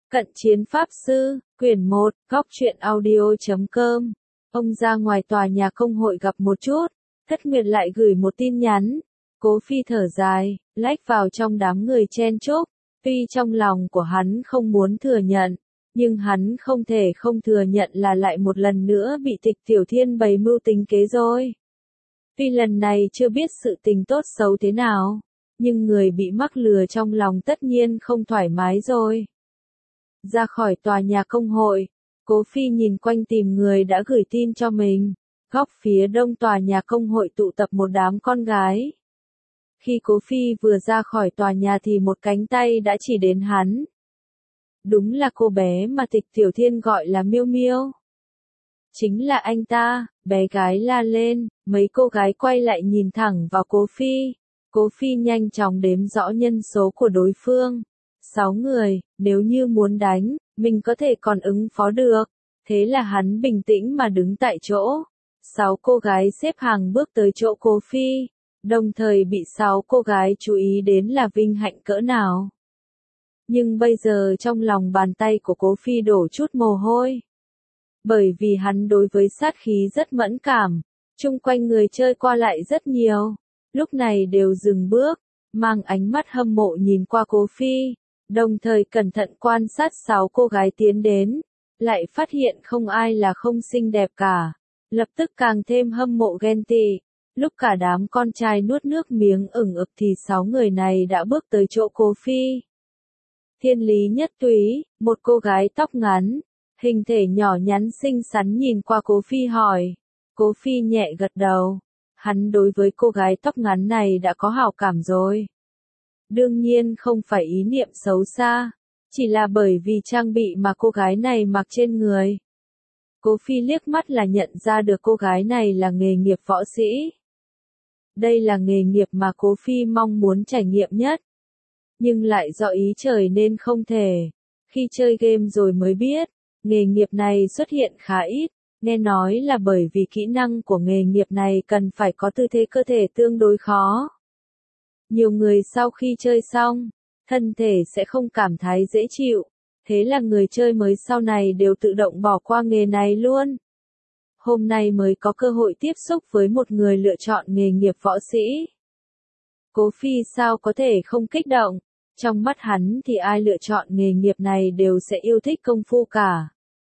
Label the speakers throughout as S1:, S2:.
S1: Cận chiến pháp sư, quyển 1, góc truyện audio.com. Ông ra ngoài tòa nhà công hội gặp một chút, Thất Nguyệt lại gửi một tin nhắn. Cố Phi thở dài, lách vào trong đám người chen chúc. Tuy trong lòng của hắn không muốn thừa nhận, nhưng hắn không thể không thừa nhận là lại một lần nữa bị Tịch Tiểu Thiên bày mưu tính kế rồi. Tuy lần này chưa biết sự tình tốt xấu thế nào, nhưng người bị mắc lừa trong lòng tất nhiên không thoải mái rồi. Ra khỏi tòa nhà công hội, Cố Phi nhìn quanh tìm người đã gửi tin cho mình. Góc phía đông tòa nhà công hội tụ tập một đám con gái. Khi Cố Phi vừa ra khỏi tòa nhà thì một cánh tay đã chỉ đến hắn. Đúng là cô bé mà Tịch Tiểu Thiên gọi là Miêu Miêu. Chính là anh ta, bé gái la lên, mấy cô gái quay lại nhìn thẳng vào Cố Phi. Cố Phi nhanh chóng đếm rõ nhân số của đối phương. 6 người, nếu như muốn đánh, mình có thể còn ứng phó được. Thế là hắn bình tĩnh mà đứng tại chỗ. 6 cô gái xếp hàng bước tới chỗ Cố Phi, đồng thời bị 6 cô gái chú ý đến là vinh hạnh cỡ nào. Nhưng bây giờ trong lòng bàn tay của Cố Phi đổ chút mồ hôi. Bởi vì hắn đối với sát khí rất mẫn cảm, chung quanh người chơi qua lại rất nhiều, lúc này đều dừng bước, mang ánh mắt hâm mộ nhìn qua Cố Phi, đồng thời cẩn thận quan sát 6 cô gái tiến đến, lại phát hiện không ai là không xinh đẹp cả, lập tức càng thêm hâm mộ ghen tị. Lúc cả đám con trai nuốt nước miếng ửng ực thì 6 người này đã bước tới chỗ Cố Phi. Thiên Lý Nhất Túy, một cô gái tóc ngắn, hình thể nhỏ nhắn xinh xắn nhìn qua Cố Phi hỏi. Cố Phi nhẹ gật đầu. Hắn đối với cô gái tóc ngắn này đã có hảo cảm rồi. Đương nhiên không phải ý niệm xấu xa, chỉ là bởi vì trang bị mà cô gái này mặc trên người. Cố Phi liếc mắt là nhận ra được cô gái này là nghề nghiệp võ sĩ. Đây là nghề nghiệp mà Cố Phi mong muốn trải nghiệm nhất. Nhưng lại do ý trời nên không thể. Khi chơi game rồi mới biết, nghề nghiệp này xuất hiện khá ít. Nghe nói là bởi vì kỹ năng của nghề nghiệp này cần phải có tư thế cơ thể tương đối khó. Nhiều người sau khi chơi xong, thân thể sẽ không cảm thấy dễ chịu, thế là người chơi mới sau này đều tự động bỏ qua nghề này luôn. Hôm nay mới có cơ hội tiếp xúc với một người lựa chọn nghề nghiệp võ sĩ. Cố Phi sao có thể không kích động, trong mắt hắn thì ai lựa chọn nghề nghiệp này đều sẽ yêu thích công phu cả.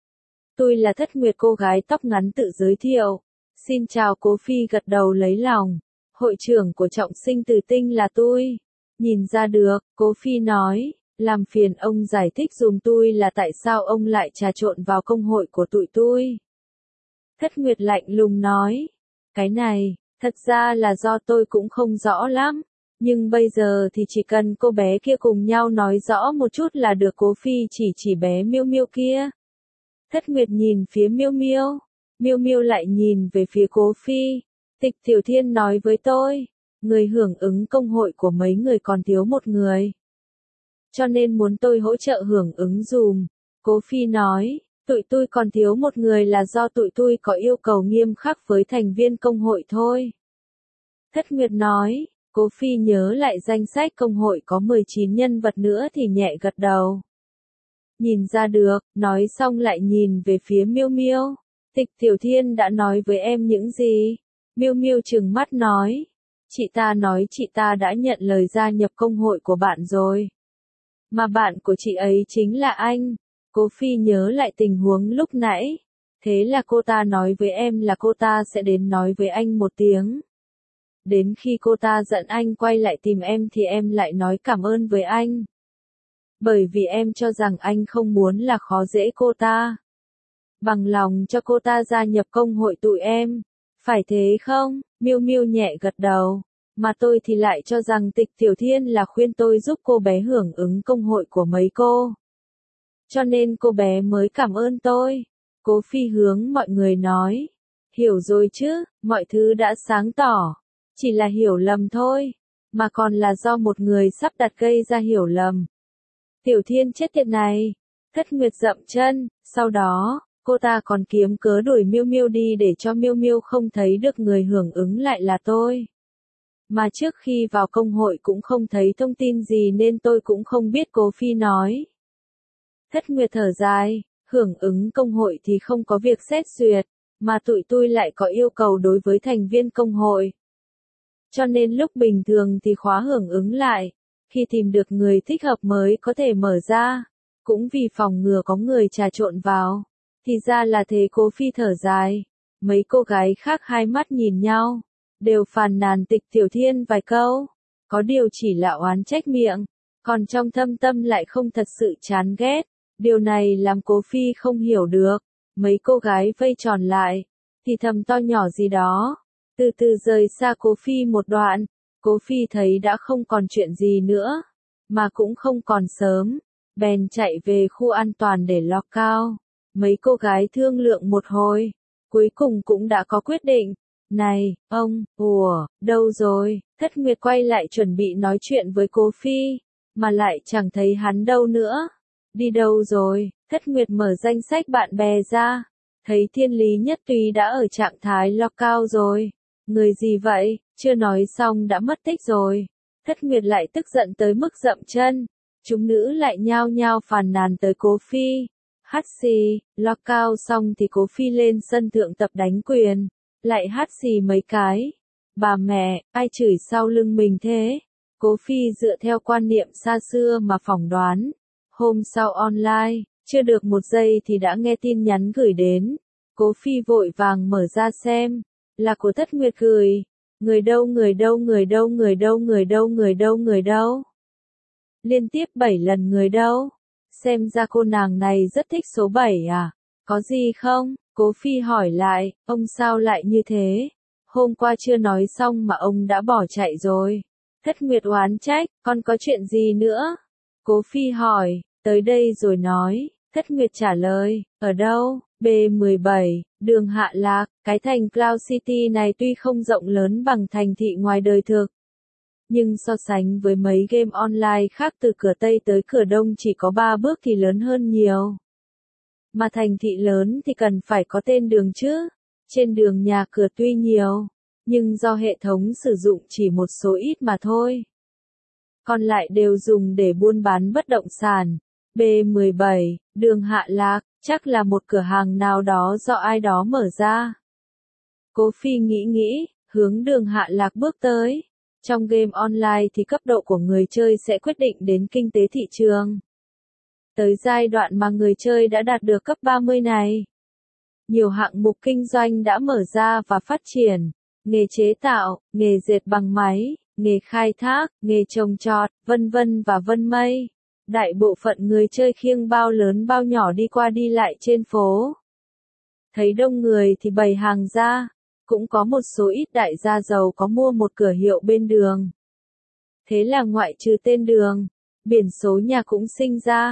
S1: Tôi là Thất Nguyệt, cô gái tóc ngắn tự giới thiệu. Xin chào. Cố Phi gật đầu lấy lòng. Hội trưởng của Trọng Sinh Tử Tinh là tôi. Nhìn ra được, Cố Phi nói, làm phiền ông giải thích dùm tôi là tại sao ông lại trà trộn vào công hội của tụi tôi. Thất Nguyệt lạnh lùng nói, cái này, thật ra là do tôi cũng không rõ lắm. Nhưng bây giờ thì chỉ cần cô bé kia cùng nhau nói rõ một chút là được. Cố Phi chỉ bé Miêu Miêu kia. Thất Nguyệt nhìn phía Miêu Miêu, Miêu Miêu lại nhìn về phía Cố Phi. Tịch Tiểu Thiên nói với tôi, người hưởng ứng công hội của mấy người còn thiếu một người. Cho nên muốn tôi hỗ trợ hưởng ứng dùm. Cố Phi nói, tụi tôi còn thiếu một người là do tụi tôi có yêu cầu nghiêm khắc với thành viên công hội thôi. Thất Nguyệt nói, Cố Phi nhớ lại danh sách công hội có 19 nhân vật nữa thì nhẹ gật đầu. Nhìn ra được, nói xong lại nhìn về phía Miêu Miêu. Tịch Tiểu Thiên đã nói với em những gì? Miêu Miêu trừng mắt nói. Chị ta nói chị ta đã nhận lời gia nhập công hội của bạn rồi. Mà bạn của chị ấy chính là anh. Cố Phi nhớ lại tình huống lúc nãy. Thế là cô ta nói với em là cô ta sẽ đến nói với anh một tiếng. Đến khi cô ta giận anh quay lại tìm em thì em lại nói cảm ơn với anh. Bởi vì em cho rằng anh không muốn là khó dễ cô ta. Bằng lòng cho cô ta gia nhập công hội tụi em. Phải thế không? Miêu Miêu nhẹ gật đầu. Mà tôi thì lại cho rằng Tịch Tiểu Thiên là khuyên tôi giúp cô bé hưởng ứng công hội của mấy cô. Cho nên cô bé mới cảm ơn tôi. Cố Phi hướng mọi người nói. Hiểu rồi chứ, mọi thứ đã sáng tỏ. Chỉ là hiểu lầm thôi. Mà còn là do một người sắp đặt gây ra hiểu lầm. Tiểu Thiên chết tiệt này. Thất Nguyệt dậm chân, sau đó, cô ta còn kiếm cớ đuổi Miêu Miêu đi để cho Miêu Miêu không thấy được người hưởng ứng lại là tôi. Mà trước khi vào công hội cũng không thấy thông tin gì nên tôi cũng không biết. Cố Phi nói. Thất Nguyệt thở dài, hưởng ứng công hội thì không có việc xét duyệt, mà tụi tôi lại có yêu cầu đối với thành viên công hội. Cho nên lúc bình thường thì khóa hưởng ứng lại, khi tìm được người thích hợp mới có thể mở ra, cũng vì phòng ngừa có người trà trộn vào. Thì ra là thế. Cố Phi thở dài, mấy cô gái khác hai mắt nhìn nhau, đều phàn nàn Tịch Tiểu Thiên vài câu, có điều chỉ là oán trách miệng, còn trong thâm tâm lại không thật sự chán ghét. Điều này làm Cố Phi không hiểu được. Mấy cô gái vây tròn lại, thì thầm to nhỏ gì đó, từ từ rời xa Cố Phi một đoạn. Cố Phi thấy đã không còn chuyện gì nữa, mà cũng không còn sớm, bèn chạy về khu an toàn để lock out. Mấy cô gái thương lượng một hồi, cuối cùng cũng đã có quyết định. Này, ông, đâu rồi? Thất Nguyệt quay lại chuẩn bị nói chuyện với Cố Phi, mà lại chẳng thấy hắn đâu nữa. Đi đâu rồi? Thất Nguyệt mở danh sách bạn bè ra, thấy Thiên Lý Nhất Túy đã ở trạng thái lockout rồi. Người gì vậy? Chưa nói xong đã mất tích rồi. Thất Nguyệt lại tức giận tới mức dậm chân. Chúng nữ lại nhao nhao phàn nàn tới Cố Phi. Hắt xì, lockout xong thì Cố Phi lên sân thượng tập đánh quyền, lại hắt xì mấy cái. Bà mẹ, ai chửi sau lưng mình thế? Cố Phi dựa theo quan niệm xa xưa mà phỏng đoán. Hôm sau online, chưa được một giây thì đã nghe tin nhắn gửi đến. Cố Phi vội vàng mở ra xem, là của Thất Nguyệt gửi. Người đâu, người đâu, người đâu, người đâu, người đâu, người đâu, người đâu. Liên tiếp 7 lần người đâu. Xem ra cô nàng này rất thích số 7 à? Có gì không? Cố Phi hỏi lại, ông sao lại như thế? Hôm qua chưa nói xong mà ông đã bỏ chạy rồi. Thất Nguyệt oán trách, con có chuyện gì nữa? Cố Phi hỏi, tới đây rồi nói. Thất Nguyệt trả lời, ở đâu? B17, đường Hạ Lạc. Cái thành Cloud City này tuy không rộng lớn bằng thành thị ngoài đời thực, nhưng so sánh với mấy game online khác từ cửa Tây tới cửa Đông chỉ có 3 bước thì lớn hơn nhiều. Mà thành thị lớn thì cần phải có tên đường chứ. Trên đường nhà cửa tuy nhiều, nhưng do hệ thống sử dụng chỉ một số ít mà thôi. Còn lại đều dùng để buôn bán bất động sản. B17, đường Hạ Lạc, chắc là một cửa hàng nào đó do ai đó mở ra. Cố Phi nghĩ, hướng đường Hạ Lạc bước tới. Trong game online thì cấp độ của người chơi sẽ quyết định đến kinh tế thị trường. Tới giai đoạn mà người chơi đã đạt được cấp 30 này, nhiều hạng mục kinh doanh đã mở ra và phát triển. Nghề chế tạo, nghề dệt bằng máy, nghề khai thác, nghề trồng trọt, vân vân và vân mây. Đại bộ phận người chơi khiêng bao lớn bao nhỏ đi qua đi lại trên phố. Thấy đông người thì bày hàng ra. Cũng có một số ít đại gia giàu có mua một cửa hiệu bên đường. Thế là ngoại trừ tên đường, biển số nhà cũng sinh ra.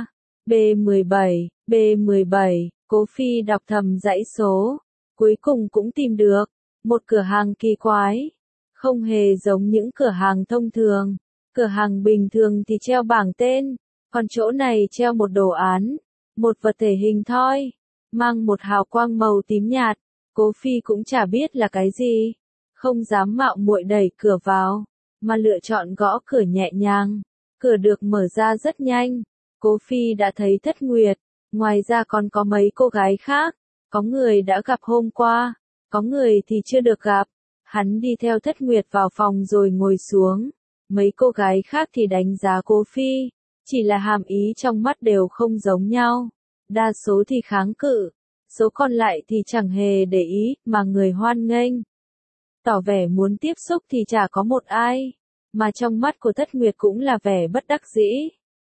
S1: B17, B17, Cố Phi đọc thầm dãy số. Cuối cùng cũng tìm được một cửa hàng kỳ quái. Không hề giống những cửa hàng thông thường. Cửa hàng bình thường thì treo bảng tên, còn chỗ này treo một đồ án, một vật thể hình thoi, mang một hào quang màu tím nhạt. Cố Phi cũng chả biết là cái gì, không dám mạo muội đẩy cửa vào, mà lựa chọn gõ cửa nhẹ nhàng. Cửa được mở ra rất nhanh. Cố Phi đã thấy Thất Nguyệt, ngoài ra còn có mấy cô gái khác, có người đã gặp hôm qua, có người thì chưa được gặp. Hắn đi theo Thất Nguyệt vào phòng rồi ngồi xuống. Mấy cô gái khác thì đánh giá Cố Phi, chỉ là hàm ý trong mắt đều không giống nhau. Đa số thì kháng cự, số còn lại thì chẳng hề để ý, mà người hoan nghênh. Tỏ vẻ muốn tiếp xúc thì chả có một ai, mà trong mắt của Thất Nguyệt cũng là vẻ bất đắc dĩ.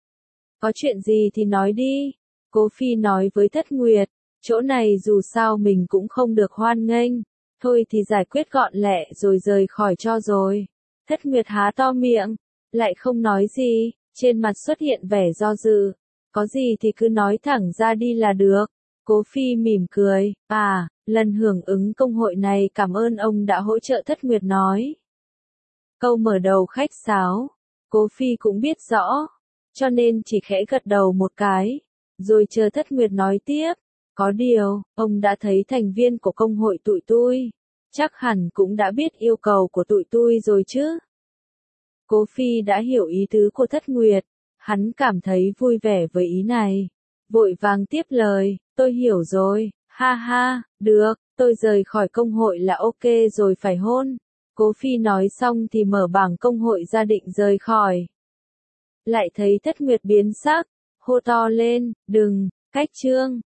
S1: Có chuyện gì thì nói đi, Cố Phi nói với Thất Nguyệt, chỗ này dù sao mình cũng không được hoan nghênh, thôi thì giải quyết gọn lẹ rồi rời khỏi cho rồi. Thất Nguyệt há to miệng, lại không nói gì, trên mặt xuất hiện vẻ do dự, có gì thì cứ nói thẳng ra đi là được. Cố Phi mỉm cười, lần hưởng ứng công hội này cảm ơn ông đã hỗ trợ. Thất Nguyệt nói. Câu mở đầu khách sáo, Cố Phi cũng biết rõ, cho nên chỉ khẽ gật đầu một cái, rồi chờ Thất Nguyệt nói tiếp. Có điều, ông đã thấy thành viên của công hội tụi tôi, chắc hẳn cũng đã biết yêu cầu của tụi tôi rồi chứ. Cố Phi đã hiểu ý tứ của Thất Nguyệt, hắn cảm thấy vui vẻ với ý này. vội vàng tiếp lời, tôi hiểu rồi, ha ha, được, tôi rời khỏi công hội là ok rồi phải hôn. Cố Phi nói xong thì mở bảng công hội ra định rời khỏi. Lại thấy Thất Nguyệt biến sắc, hô to lên, đừng, cách Trương.